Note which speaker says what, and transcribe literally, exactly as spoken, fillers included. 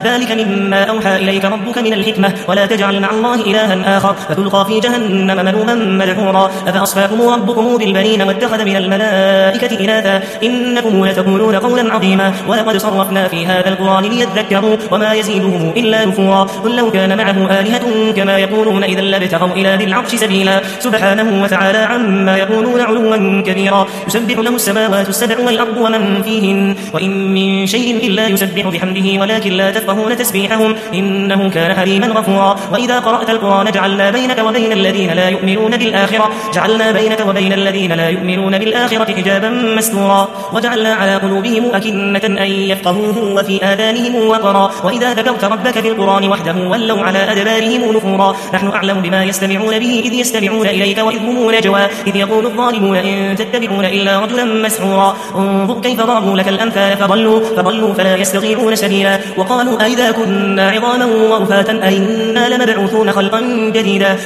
Speaker 1: ذلك مما أوحى إليك ربك من الحكمة ولا تجعل مع الله إلها آخر فتلقى في جهنم ملوما مدحورا أفأصفاكم ربكم بالبنين واتخذ من الملائكة إناثا إنكم لتقولون قولا عظيما ولقد صرفنا في هذا القرآن ليذكروا وما يزيدهم إلا نفورا قل لو كان معه آلهة كما يقولون إذا لابتغوا إلى ذي العرش سبيلا سبحانه وتعالى عما يقولون علوا كبيرا يسبح له السماوات السبع والأرض ومن فيهن وإن من شيء إلا يسبح بحمده ولكن لا تفقهون تسبيحهم إنه كان حليما غفورا وإذا قرأت القرآن جعلنا بينك وبين الذين لا يؤمنون بالآخرة جعلنا بينك وبين الذين لا يؤمنون بالآخرة حجابا مستورا وجعلنا على قلوبهم أكنة أن يفقهوه وفي آذانهم وقرا وإذا ذكرت ربك في القرآن وحده ولوا على أدبارهم نفورا نحن أعلم بما يستمعون به إذ يستمعون إليك وإذ هم نجوى إذ يقول الظالمون إن تتبعون إلا رجلا مسحورا انظر كيف ضربوا لك الأمثال فضلوا, فضلوا فلا يستطيعون سبيلا وقالوا أئذا كنا عظاما ورفاتا أئنا لمبعوثون خلقا جديدا